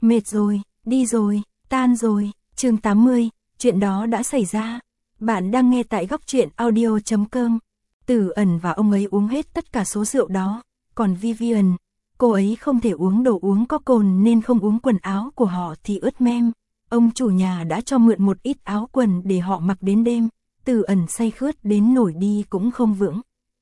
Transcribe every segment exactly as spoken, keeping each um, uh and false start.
Mệt rồi, đi rồi, tan rồi. Chương tám mươi, chuyện đó đã xảy ra. Bạn đang nghe tại góc truyện audio chấm com. Tử Ẩn và ông ấy uống hết tất cả số rượu đó, còn Vivian, cô ấy không thể uống đồ uống có cồn nên không uống, quần áo của họ thì ướt mem. Ông chủ nhà đã cho mượn một ít áo quần để họ mặc đến đêm. Tử Ẩn say khướt đến nổi đi cũng không vững.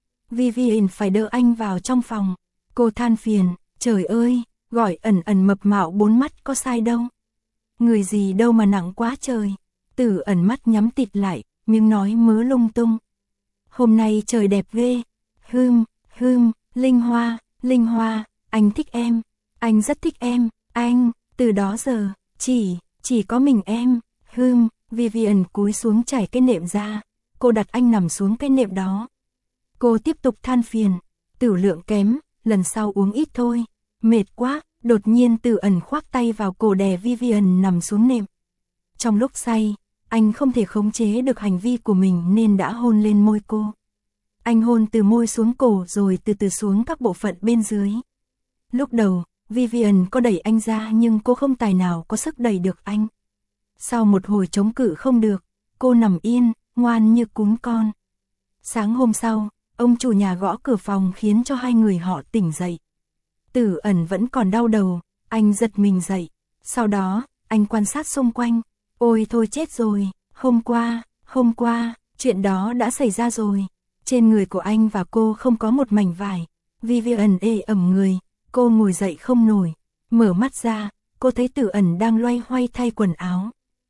Vivian phải đỡ anh vào trong phòng. Cô than phiền, trời ơi, gọi Ẩn Ẩn mập mạo bốn mắt có sai đâu. Người gì đâu mà nặng quá trời. Tử Ẩn mắt nhắm tịt lại, miếng nói mớ lung tung. Hôm nay trời đẹp ghê. Hừm, hừm, Linh Hoa, Linh Hoa, anh thích em. Anh rất thích em, anh, từ đó giờ, chỉ, chỉ có mình em. Hừm, Vivian cúi xuống trải cái nệm ra. Cô đặt anh nằm xuống cái nệm đó. Cô tiếp tục than phiền, tử lượng kém, lần sau uống ít thôi. Mệt quá, đột nhiên Tử Ẩn khoác tay vào cổ đè Vivian nằm xuống nệm. Trong lúc say, anh không thể khống chế được hành vi của mình nên đã hôn lên môi cô. Anh hôn từ môi xuống cổ rồi từ từ xuống các bộ phận bên dưới. Lúc đầu, Vivian có đẩy anh ra nhưng cô không tài nào có sức đẩy được anh. Sau một hồi chống cự không được, cô nằm yên, ngoan như cún con. Sáng hôm sau, ông chủ nhà gõ cửa phòng khiến cho hai người họ tỉnh dậy. Tử Ẩn vẫn còn đau đầu, anh giật mình dậy. Sau đó, anh quan sát xung quanh. Ôi thôi chết rồi, hôm qua, hôm qua, chuyện đó đã xảy ra rồi. Trên người của anh và cô không có một mảnh vải. Vivian ê ẩm người, cô ngồi dậy không nổi. Mở mắt ra, cô thấy Tử Ẩn đang loay hoay thay quần áo.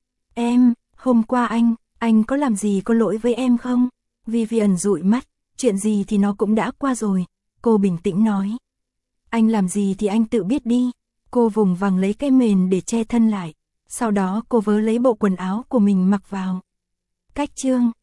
Em, hôm qua anh, anh có làm gì có lỗi với em không? Vivian dụi mắt, chuyện gì thì nó cũng đã qua rồi. Cô bình tĩnh nói. Anh làm gì thì anh tự biết đi. Cô vùng vằng lấy cái mền để che thân lại. Sau đó cô vớ lấy bộ quần áo của mình mặc vào. Cách chương